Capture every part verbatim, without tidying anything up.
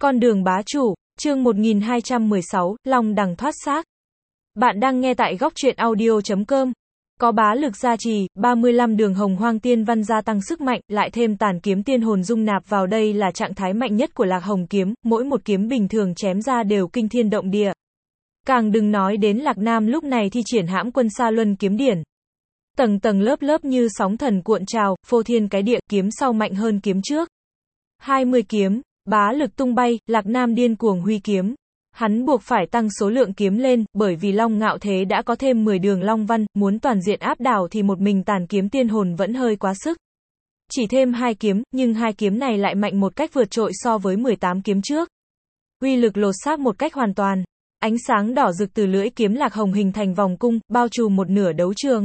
Con đường bá chủ, chương một nghìn hai trăm mười sáu, Long đằng thoát xác. Bạn đang nghe tại góc truyện audio chấm com. Có bá lực gia trì, ba mươi lăm đường hồng hoang tiên văn gia tăng sức mạnh, lại thêm tàn kiếm tiên hồn dung nạp vào đây là trạng thái mạnh nhất của Lạc Hồng kiếm, mỗi một kiếm bình thường chém ra đều kinh thiên động địa. Càng đừng nói đến Lạc Nam lúc này thi triển hãm quân Sa Luân kiếm điển. Tầng tầng lớp lớp như sóng thần cuộn trào, phô thiên cái địa, kiếm sau mạnh hơn kiếm trước. hai mươi kiếm, bá lực tung bay, Lạc Nam điên cuồng huy kiếm. Hắn buộc phải tăng số lượng kiếm lên, bởi vì Long Ngạo Thế đã có thêm mười đường Long Văn, muốn toàn diện áp đảo thì một mình tàn kiếm tiên hồn vẫn hơi quá sức. Chỉ thêm hai kiếm, nhưng hai kiếm này lại mạnh một cách vượt trội so với mười tám kiếm trước. Uy lực lột xác một cách hoàn toàn. Ánh sáng đỏ rực từ lưỡi kiếm Lạc Hồng hình thành vòng cung, bao trùm một nửa đấu trường.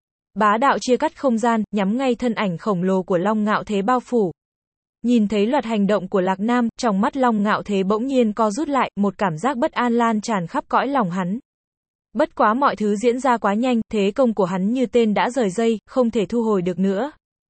Bá đạo chia cắt không gian, nhắm ngay thân ảnh khổng lồ của Long Ngạo Thế bao phủ. Nhìn thấy loạt hành động của Lạc Nam, trong mắt Long Ngạo Thế bỗng nhiên co rút lại, một cảm giác bất an lan tràn khắp cõi lòng hắn. Bất quá mọi thứ diễn ra quá nhanh, thế công của hắn như tên đã rời dây, không thể thu hồi được nữa.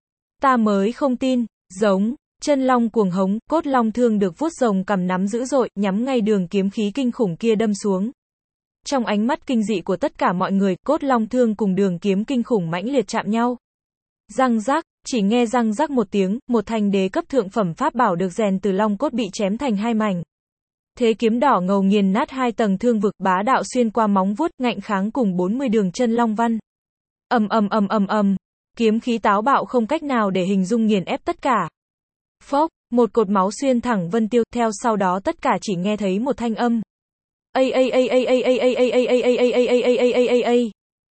Ta mới không tin, giống, chân long cuồng hống, cốt long thương được vuốt rồng cầm nắm dữ dội, nhắm ngay đường kiếm khí kinh khủng kia đâm xuống. Trong ánh mắt kinh dị của tất cả mọi người, cốt long thương cùng đường kiếm kinh khủng mãnh liệt chạm nhau. Răng rác, chỉ nghe răng rác một tiếng, một thanh đế cấp thượng phẩm pháp bảo được rèn từ long cốt bị chém thành hai mảnh. Thế kiếm đỏ ngầu nghiền nát hai tầng thương vực, bá đạo xuyên qua móng vuốt, ngạnh kháng cùng bốn mươi đường chân long văn. Ầm ầm ầm ầm ầm, kiếm khí táo bạo không cách nào để hình dung nghiền ép tất cả. Phốc, một cột máu xuyên thẳng vân tiêu, theo sau đó tất cả chỉ nghe thấy một thanh âm. A a a a a a a a a a a a a a a a a a.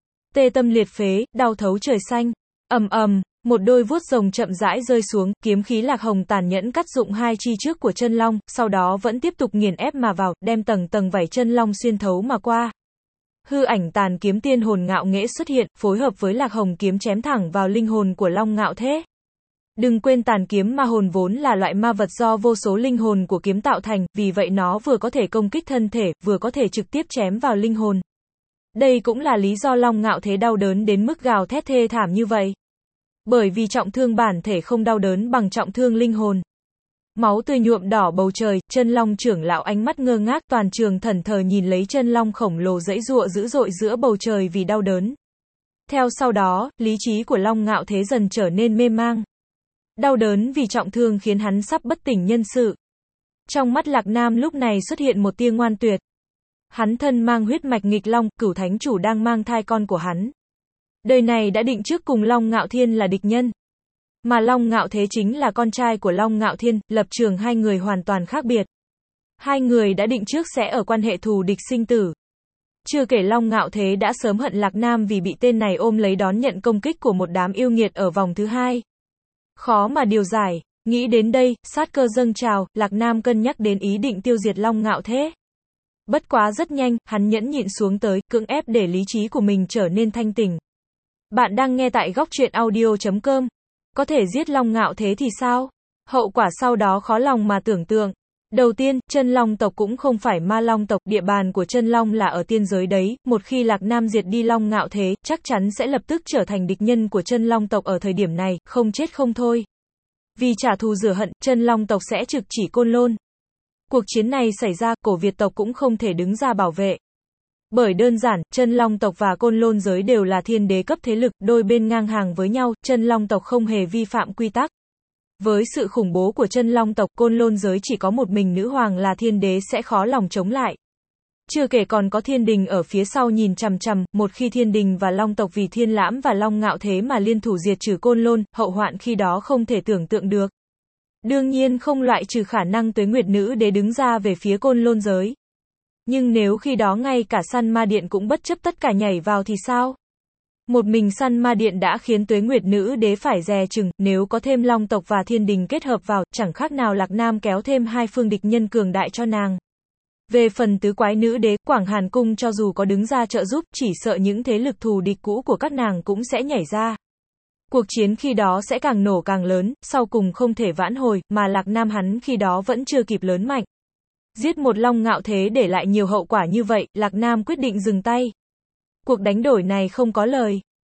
Tê tâm liệt phế, đau thấu trời xanh. Ầm ầm, một đôi vuốt rồng chậm rãi rơi xuống, kiếm khí Lạc Hồng tàn nhẫn cắt dụng hai chi trước của chân long, sau đó vẫn tiếp tục nghiền ép mà vào, đem tầng tầng vảy chân long xuyên thấu mà qua. Hư ảnh tàn kiếm tiên hồn ngạo nghễ xuất hiện, phối hợp với Lạc Hồng kiếm chém thẳng vào linh hồn của Long Ngạo Thế. Đừng quên tàn kiếm ma hồn vốn là loại ma vật do vô số linh hồn của kiếm tạo thành, vì vậy nó vừa có thể công kích thân thể, vừa có thể trực tiếp chém vào linh hồn. Đây cũng là lý do Long Ngạo Thế đau đớn đến mức gào thét thê thảm như vậy. Bởi vì trọng thương bản thể không đau đớn bằng trọng thương linh hồn. Máu tươi nhuộm đỏ bầu trời, chân long trưởng lão ánh mắt ngơ ngác, toàn trường thẫn thờ nhìn lấy chân long khổng lồ giãy giụa dữ dội giữa bầu trời vì đau đớn. Theo sau đó, lý trí của Long Ngạo Thế dần trở nên mê mang. Đau đớn vì trọng thương khiến hắn sắp bất tỉnh nhân sự. Trong mắt Lạc Nam lúc này xuất hiện một tia ngoan tuyệt. Hắn thân mang huyết mạch nghịch long, Cửu Thánh Chủ đang mang thai con của hắn. Đời này đã định trước cùng Long Ngạo Thiên là địch nhân. Mà Long Ngạo Thế chính là con trai của Long Ngạo Thiên, lập trường hai người hoàn toàn khác biệt. Hai người đã định trước sẽ ở quan hệ thù địch sinh tử. Chưa kể Long Ngạo Thế đã sớm hận Lạc Nam vì bị tên này ôm lấy đón nhận công kích của một đám yêu nghiệt ở vòng thứ hai. Khó mà điều giải, nghĩ đến đây, sát cơ dâng trào, Lạc Nam cân nhắc đến ý định tiêu diệt Long Ngạo Thế. Bất quá rất nhanh, hắn nhẫn nhịn xuống tới, cưỡng ép để lý trí của mình trở nên thanh tỉnh. Bạn đang nghe tại góc truyện audio chấm com. Có thể giết Long Ngạo Thế thì sao? Hậu quả sau đó khó lòng mà tưởng tượng. Đầu tiên, chân long tộc cũng không phải ma long tộc, địa bàn của chân long là ở tiên giới đấy, một khi Lạc Nam diệt đi Long Ngạo Thế, chắc chắn sẽ lập tức trở thành địch nhân của chân long tộc ở thời điểm này, không chết không thôi. Vì trả thù rửa hận, chân long tộc sẽ trực chỉ Côn Lôn. Cuộc chiến này xảy ra, cổ Việt tộc cũng không thể đứng ra bảo vệ. Bởi đơn giản, chân long tộc và Côn Lôn giới đều là thiên đế cấp thế lực, đôi bên ngang hàng với nhau, chân long tộc không hề vi phạm quy tắc. Với sự khủng bố của chân long tộc, Côn Lôn giới chỉ có một mình nữ hoàng là thiên đế sẽ khó lòng chống lại. Chưa kể còn có thiên đình ở phía sau nhìn chằm chằm, một khi thiên đình và long tộc vì Thiên Lãm và Long Ngạo Thế mà liên thủ diệt trừ Côn Lôn, hậu hoạn khi đó không thể tưởng tượng được. Đương nhiên không loại trừ khả năng Tuế Nguyệt nữ đế đứng ra về phía Côn Lôn giới. Nhưng nếu khi đó ngay cả Săn Ma Điện cũng bất chấp tất cả nhảy vào thì sao? Một mình Săn Ma Điện đã khiến Tuế Nguyệt nữ đế phải dè chừng, nếu có thêm Long tộc và Thiên đình kết hợp vào, chẳng khác nào Lạc Nam kéo thêm hai phương địch nhân cường đại cho nàng. Về phần tứ quái nữ đế, Quảng Hàn Cung cho dù có đứng ra trợ giúp, chỉ sợ những thế lực thù địch cũ của các nàng cũng sẽ nhảy ra. Cuộc chiến khi đó sẽ càng nổ càng lớn, sau cùng không thể vãn hồi, mà Lạc Nam hắn khi đó vẫn chưa kịp lớn mạnh. Giết một Long Ngạo Thế để lại nhiều hậu quả như vậy, Lạc Nam quyết định dừng tay. Cuộc đánh đổi này không có lời.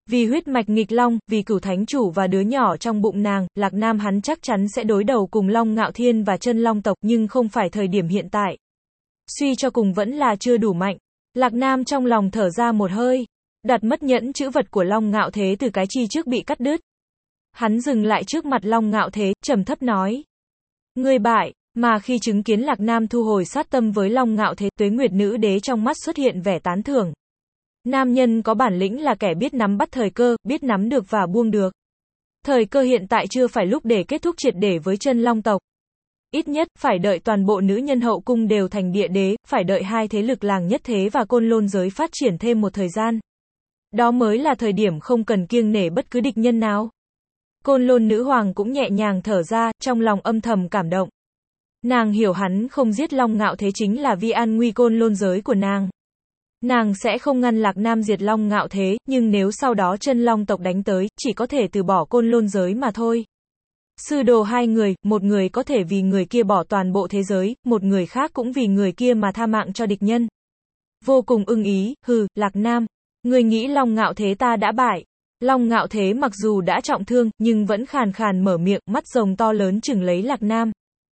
Vì huyết mạch nghịch long, vì cửu thánh chủ và đứa nhỏ trong bụng nàng, Lạc Nam hắn chắc chắn sẽ đối đầu cùng Long Ngạo Thiên và chân long tộc, nhưng không phải thời điểm hiện tại. Suy cho cùng vẫn là chưa đủ mạnh. Lạc Nam trong lòng thở ra một hơi. Đặt mất nhẫn chữ vật của Long Ngạo Thế từ cái chi trước bị cắt đứt. Hắn dừng lại trước mặt Long Ngạo Thế, trầm thấp nói. Ngươi bại, mà khi chứng kiến Lạc Nam thu hồi sát tâm với Long Ngạo Thế, Tuế Nguyệt Nữ Đế trong mắt xuất hiện vẻ tán thưởng. Nam nhân có bản lĩnh là kẻ biết nắm bắt thời cơ, biết nắm được và buông được. Thời cơ hiện tại chưa phải lúc để kết thúc triệt để với chân long tộc. Ít nhất, phải đợi toàn bộ nữ nhân hậu cung đều thành địa đế, phải đợi hai thế lực làng nhất thế và côn lôn giới phát triển thêm một thời gian. Đó mới là thời điểm không cần kiêng nể bất cứ địch nhân nào. Côn lôn nữ hoàng cũng nhẹ nhàng thở ra, trong lòng âm thầm cảm động. Nàng hiểu hắn không giết Long Ngạo Thế chính là vì an nguy côn lôn giới của nàng. Nàng sẽ không ngăn Lạc Nam diệt Long Ngạo Thế, nhưng nếu sau đó chân long tộc đánh tới, chỉ có thể từ bỏ côn lôn giới mà thôi. Sư đồ hai người, một người có thể vì người kia bỏ toàn bộ thế giới, một người khác cũng vì người kia mà tha mạng cho địch nhân. Vô cùng ưng ý, hừ, Lạc Nam. Người nghĩ Long Ngạo Thế ta đã bại. Long Ngạo Thế mặc dù đã trọng thương, nhưng vẫn khàn khàn mở miệng, mắt rồng to lớn chừng lấy Lạc Nam.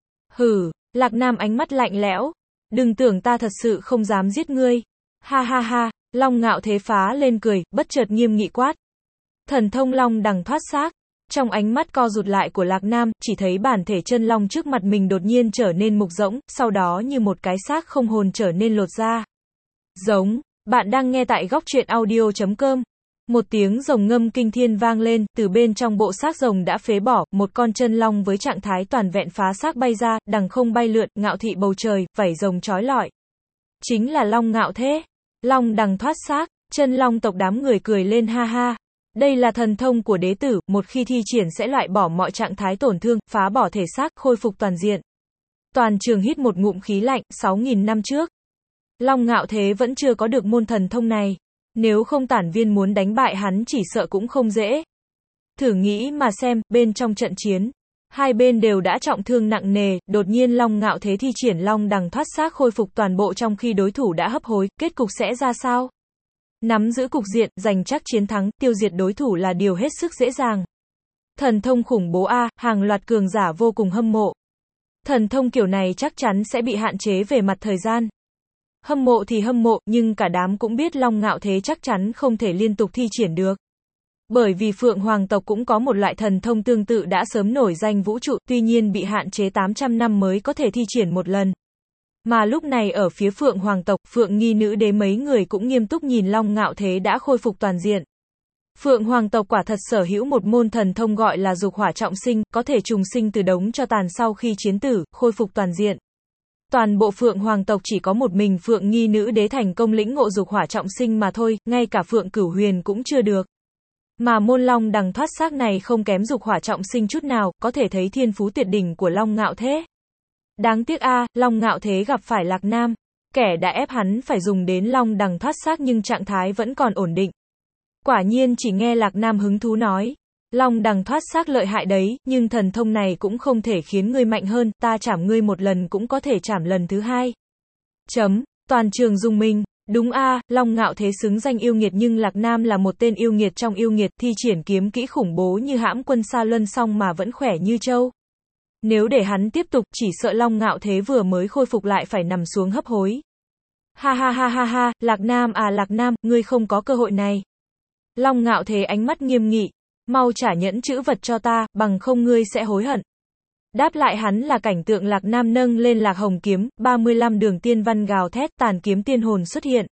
Hừ, Lạc Nam ánh mắt lạnh lẽo. Đừng tưởng ta thật sự không dám giết ngươi. Ha ha ha, Long Ngạo Thế phá lên cười, bất chợt nghiêm nghị quát. Thần thông long đằng thoát xác. Trong ánh mắt co rụt lại của Lạc Nam, chỉ thấy bản thể chân long trước mặt mình đột nhiên trở nên mục rỗng, sau đó như một cái xác không hồn trở nên lột ra. Giống, bạn đang nghe tại góc truyện audio chấm com. Một tiếng rồng ngâm kinh thiên vang lên, từ bên trong bộ xác rồng đã phế bỏ, một con chân long với trạng thái toàn vẹn phá xác bay ra, đằng không bay lượn, ngạo thị bầu trời, vảy rồng chói lọi. Chính là Long Ngạo Thế. Long đằng thoát xác, chân long tộc đám người cười lên ha ha. Đây là thần thông của đế tử, một khi thi triển sẽ loại bỏ mọi trạng thái tổn thương, phá bỏ thể xác, khôi phục toàn diện. Toàn trường hít một ngụm khí lạnh, sáu nghìn năm trước. Long Ngạo Thế vẫn chưa có được môn thần thông này. Nếu không Tản Viên muốn đánh bại hắn chỉ sợ cũng không dễ. Thử nghĩ mà xem, bên trong trận chiến, hai bên đều đã trọng thương nặng nề, đột nhiên Long Ngạo Thế thi triển long đằng thoát xác khôi phục toàn bộ trong khi đối thủ đã hấp hối, kết cục sẽ ra sao? Nắm giữ cục diện, giành chắc chiến thắng, tiêu diệt đối thủ là điều hết sức dễ dàng. Thần thông khủng bố a, hàng loạt cường giả vô cùng hâm mộ. Thần thông kiểu này chắc chắn sẽ bị hạn chế về mặt thời gian. Hâm mộ thì hâm mộ, nhưng cả đám cũng biết Long Ngạo Thế chắc chắn không thể liên tục thi triển được. Bởi vì Phượng Hoàng tộc cũng có một loại thần thông tương tự đã sớm nổi danh vũ trụ, tuy nhiên bị hạn chế tám trăm năm mới có thể thi triển một lần. Mà lúc này ở phía Phượng Hoàng tộc, Phượng Nghi Nữ Đế mấy người cũng nghiêm túc nhìn Long Ngạo Thế đã khôi phục toàn diện. Phượng Hoàng tộc quả thật sở hữu một môn thần thông gọi là dục hỏa trọng sinh, có thể trùng sinh từ đống cho tàn sau khi chiến tử, khôi phục toàn diện. Toàn bộ Phượng Hoàng tộc chỉ có một mình Phượng Nghi Nữ Đế thành công lĩnh ngộ dục hỏa trọng sinh mà thôi, ngay cả Phượng Cửu Huyền cũng chưa được. Mà môn long đằng thoát xác này không kém dục hỏa trọng sinh chút nào, có thể thấy thiên phú tuyệt đỉnh của Long Ngạo Thế. Đáng tiếc a, à, Long Ngạo Thế gặp phải Lạc Nam, kẻ đã ép hắn phải dùng đến long đằng thoát xác nhưng trạng thái vẫn còn ổn định. Quả nhiên chỉ nghe Lạc Nam hứng thú nói, long đằng thoát xác lợi hại đấy, nhưng thần thông này cũng không thể khiến ngươi mạnh hơn, ta chảm ngươi một lần cũng có thể chảm lần thứ hai. Chấm, toàn trường rung mình. Đúng a, à, Long Ngạo Thế xứng danh yêu nghiệt nhưng Lạc Nam là một tên yêu nghiệt trong yêu nghiệt, thi triển kiếm kỹ khủng bố như hãm quân Sa Luân xong mà vẫn khỏe như trâu. Nếu để hắn tiếp tục, chỉ sợ Long Ngạo Thế vừa mới khôi phục lại phải nằm xuống hấp hối. Ha ha ha ha ha, Lạc Nam à Lạc Nam, ngươi không có cơ hội này. Long Ngạo Thế ánh mắt nghiêm nghị, mau trả nhẫn chữ vật cho ta, bằng không ngươi sẽ hối hận. Đáp lại hắn là cảnh tượng Lạc Nam nâng lên Lạc Hồng kiếm, ba mươi lăm đường tiên văn gào thét, tàn kiếm tiên hồn xuất hiện.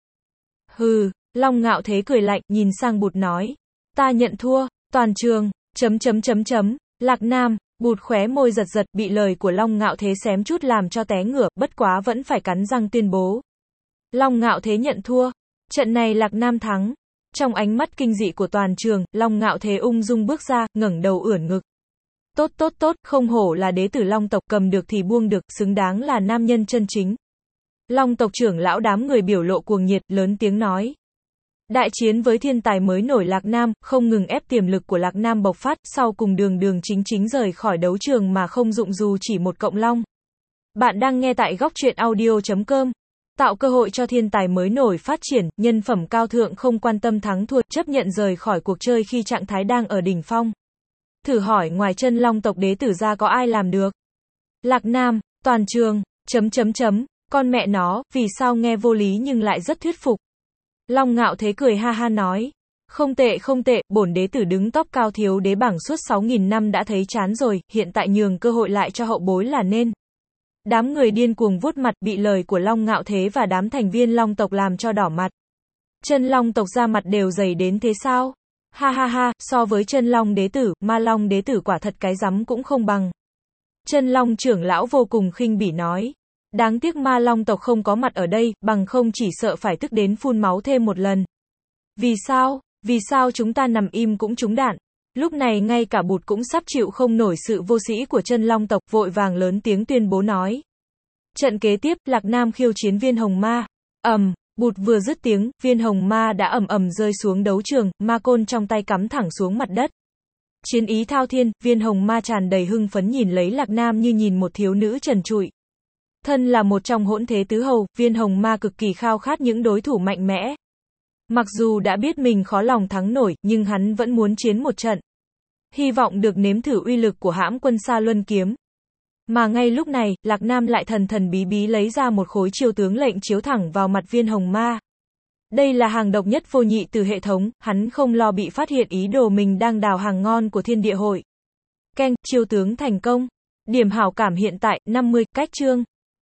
Hừ, Long Ngạo Thế cười lạnh, nhìn sang Bụt nói, ta nhận thua, toàn trường, chấm chấm chấm chấm, Lạc Nam, Bụt khóe môi giật giật, bị lời của Long Ngạo Thế xém chút làm cho té ngửa, bất quá vẫn phải cắn răng tuyên bố. Long Ngạo Thế nhận thua, trận này Lạc Nam thắng. Trong ánh mắt kinh dị của toàn trường, Long Ngạo Thế ung dung bước ra, ngẩng đầu ưỡn ngực. Tốt tốt tốt, không hổ là đế tử Long tộc, cầm được thì buông được, xứng đáng là nam nhân chân chính. Long tộc trưởng lão đám người biểu lộ cuồng nhiệt, lớn tiếng nói. Đại chiến với thiên tài mới nổi Lạc Nam, không ngừng ép tiềm lực của Lạc Nam bộc phát, sau cùng đường đường chính chính rời khỏi đấu trường mà không dụng dù chỉ một cộng long. Bạn đang nghe tại góc truyện audio chấm com. Tạo cơ hội cho thiên tài mới nổi phát triển, nhân phẩm cao thượng không quan tâm thắng thua, chấp nhận rời khỏi cuộc chơi khi trạng thái đang ở đỉnh phong. Thử hỏi ngoài chân long tộc đế tử ra có ai làm được? Lạc Nam, toàn trường, chấm chấm chấm, con mẹ nó, vì sao nghe vô lý nhưng lại rất thuyết phục. Long Ngạo Thế cười ha ha nói. Không tệ không tệ, bổn đế tử đứng top cao thiếu đế bảng suốt sáu nghìn năm đã thấy chán rồi, hiện tại nhường cơ hội lại cho hậu bối là nên. Đám người điên cuồng vuốt mặt bị lời của Long Ngạo Thế và đám thành viên Long tộc làm cho đỏ mặt. Chân Long tộc ra mặt đều dày đến thế sao? Ha ha ha, so với chân Long đế tử, Ma Long đế tử quả thật cái rắm cũng không bằng. Chân Long trưởng lão vô cùng khinh bỉ nói. Đáng tiếc Ma Long tộc không có mặt ở đây, bằng không chỉ sợ phải tức đến phun máu thêm một lần. Vì sao? Vì sao chúng ta nằm im cũng trúng đạn? Lúc này ngay cả Bụt cũng sắp chịu không nổi sự vô sĩ của chân long tộc, vội vàng lớn tiếng tuyên bố nói. Trận kế tiếp, Lạc Nam khiêu chiến viên hồng ma. ầm, Bụt vừa dứt tiếng, viên hồng ma đã ầm ầm rơi xuống đấu trường, ma côn trong tay cắm thẳng xuống mặt đất. Chiến ý thao thiên, viên hồng ma tràn đầy hưng phấn nhìn lấy Lạc Nam như nhìn một thiếu nữ trần trụi. Thân là một trong hỗn thế tứ hầu, viên hồng ma cực kỳ khao khát những đối thủ mạnh mẽ. Mặc dù đã biết mình khó lòng thắng nổi, nhưng hắn vẫn muốn chiến một trận. Hy vọng được nếm thử uy lực của hãm quân Sa Luân kiếm. Mà ngay lúc này, Lạc Nam lại thần thần bí bí lấy ra một khối chiêu tướng lệnh chiếu thẳng vào mặt viên hồng ma. Đây là hàng độc nhất vô nhị từ hệ thống, hắn không lo bị phát hiện ý đồ mình đang đào hàng ngon của thiên địa hội. Keng, chiêu tướng thành công. Điểm hảo cảm hiện tại, năm mươi, cách chương.